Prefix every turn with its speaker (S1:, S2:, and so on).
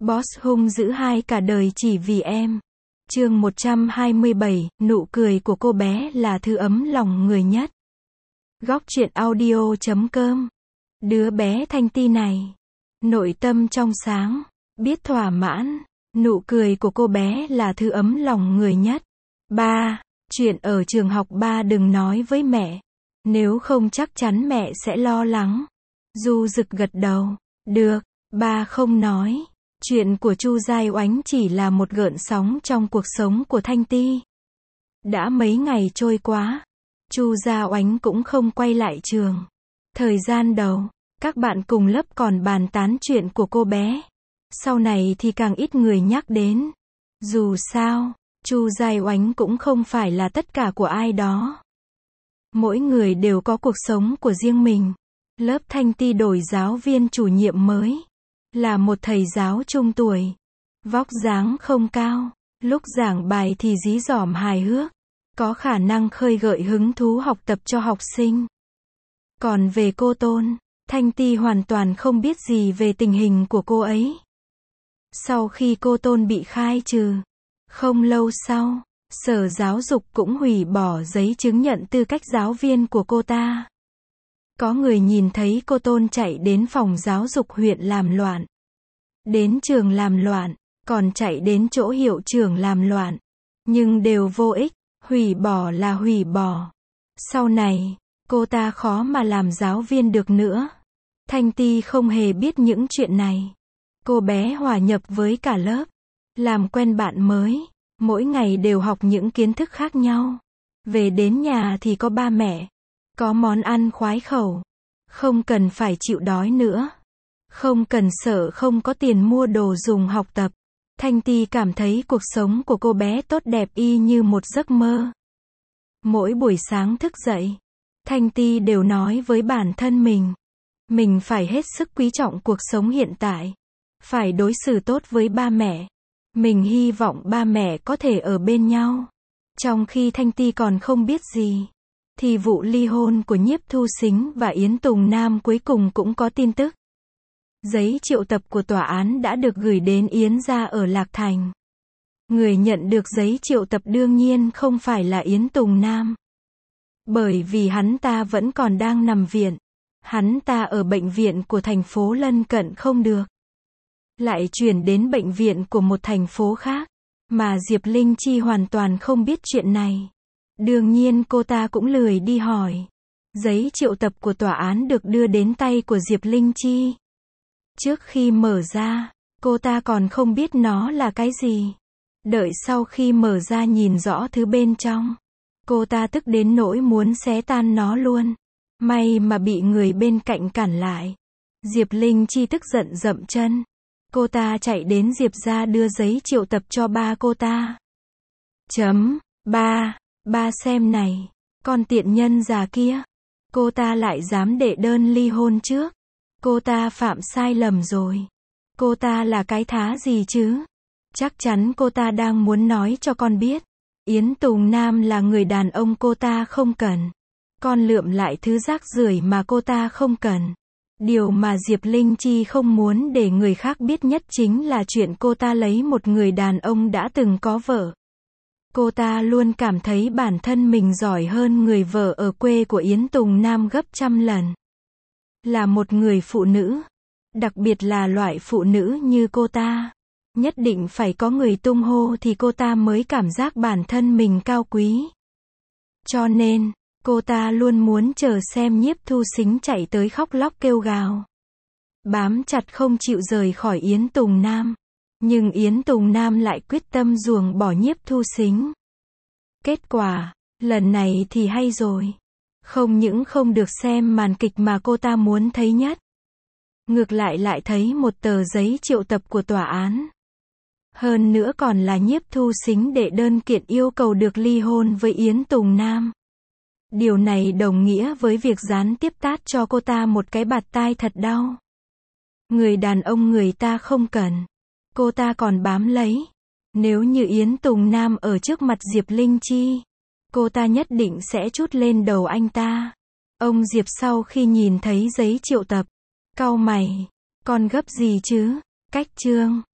S1: Boss hung dữ hai cả đời chỉ vì em. Chương 127, nụ cười của cô bé là thứ ấm lòng người nhất. Góc truyện audio.com. Đứa bé Thanh Ti này, nội tâm trong sáng, biết thỏa mãn, nụ cười của cô bé là thứ ấm lòng người nhất. Ba, chuyện ở trường học ba đừng nói với mẹ, nếu không chắc chắn mẹ sẽ lo lắng. Du Dực gật đầu, được, ba không nói. Chuyện của Chu Giai Oánh chỉ là một gợn sóng trong cuộc sống của Thanh Ti. Đã mấy ngày trôi qua, Chu Gia Oánh cũng không quay lại trường. Thời gian đầu, các bạn cùng lớp còn bàn tán chuyện của cô bé. Sau này thì càng ít người nhắc đến. Dù sao, Chu Giai Oánh cũng không phải là tất cả của ai đó. Mỗi người đều có cuộc sống của riêng mình. Lớp Thanh Ti đổi giáo viên chủ nhiệm mới. Là một thầy giáo trung tuổi. Vóc dáng không cao. Lúc giảng bài thì dí dỏm hài hước. Có khả năng khơi gợi hứng thú học tập cho học sinh. Còn về cô Tôn, Thanh Ti hoàn toàn không biết gì về tình hình của cô ấy. Sau khi cô Tôn bị khai trừ, không lâu sau, Sở Giáo dục cũng hủy bỏ giấy chứng nhận tư cách giáo viên của cô ta. Có người nhìn thấy cô Tôn chạy đến phòng giáo dục huyện làm loạn. Đến trường làm loạn, còn chạy đến chỗ hiệu trưởng làm loạn. Nhưng đều vô ích, hủy bỏ là hủy bỏ. Sau này, cô ta khó mà làm giáo viên được nữa. Thanh Ti không hề biết những chuyện này. Cô bé hòa nhập với cả lớp, làm quen bạn mới, mỗi ngày đều học những kiến thức khác nhau. Về đến nhà thì có ba mẹ, có món ăn khoái khẩu, không cần phải chịu đói nữa, không cần sợ không có tiền mua đồ dùng học tập. Thanh Ti cảm thấy cuộc sống của cô bé tốt đẹp y như một giấc mơ. Mỗi buổi sáng thức dậy, Thanh Ti đều nói với bản thân mình phải hết sức quý trọng cuộc sống hiện tại, phải đối xử tốt với ba mẹ. Mình hy vọng ba mẹ có thể ở bên nhau. Trong khi Thanh Ti còn không biết gì, thì vụ ly hôn của Nhiếp Thu Sính và Yến Tùng Nam cuối cùng cũng có tin tức. Giấy triệu tập của tòa án đã được gửi đến Yến gia ở Lạc Thành. Người nhận được giấy triệu tập đương nhiên không phải là Yến Tùng Nam. Bởi vì hắn ta vẫn còn đang nằm viện. Hắn ta ở bệnh viện của thành phố lân cận không được. Lại chuyển đến bệnh viện của một thành phố khác. Mà Diệp Linh Chi hoàn toàn không biết chuyện này. Đương nhiên cô ta cũng lười đi hỏi. Giấy triệu tập của tòa án được đưa đến tay của Diệp Linh Chi. Trước khi mở ra, cô ta còn không biết nó là cái gì. Đợi sau khi mở ra nhìn rõ thứ bên trong, cô ta tức đến nỗi muốn xé tan nó luôn. May mà bị người bên cạnh cản lại. Diệp Linh Chi tức giận dậm chân. Cô ta chạy đến Diệp gia đưa giấy triệu tập cho ba cô ta. Ba xem này, con tiện nhân già kia. Cô ta lại dám đệ đơn ly hôn trước. Cô ta phạm sai lầm rồi. Cô ta là cái thá gì chứ? Chắc chắn cô ta đang muốn nói cho con biết. Yến Tùng Nam là người đàn ông cô ta không cần. Con lượm lại thứ rác rưởi mà cô ta không cần. Điều mà Diệp Linh Chi không muốn để người khác biết nhất chính là chuyện cô ta lấy một người đàn ông đã từng có vợ. Cô ta luôn cảm thấy bản thân mình giỏi hơn người vợ ở quê của Yến Tùng Nam gấp trăm lần. Là một người phụ nữ, đặc biệt là loại phụ nữ như cô ta, nhất định phải có người tung hô thì cô ta mới cảm giác bản thân mình cao quý. Cho nên, cô ta luôn muốn chờ xem Nhiếp Thu Sính chạy tới khóc lóc kêu gào. Bám chặt không chịu rời khỏi Yến Tùng Nam. Nhưng Yến Tùng Nam lại quyết tâm ruồng bỏ Nhiếp Thu Sính. Kết quả, lần này thì hay rồi. Không những không được xem màn kịch mà cô ta muốn thấy nhất. Ngược lại thấy một tờ giấy triệu tập của tòa án. Hơn nữa còn là Nhiếp Thu Sính đệ đơn kiện yêu cầu được ly hôn với Yến Tùng Nam. Điều này đồng nghĩa với việc gián tiếp tát cho cô ta một cái bạt tai thật đau. Người đàn ông người ta không cần. Cô ta còn bám lấy. Nếu như Yến Tùng Nam ở trước mặt Diệp Linh Chi, cô ta nhất định sẽ trút lên đầu anh ta. Ông Diệp sau khi nhìn thấy giấy triệu tập, cau mày. Con gấp gì chứ? Cách chương.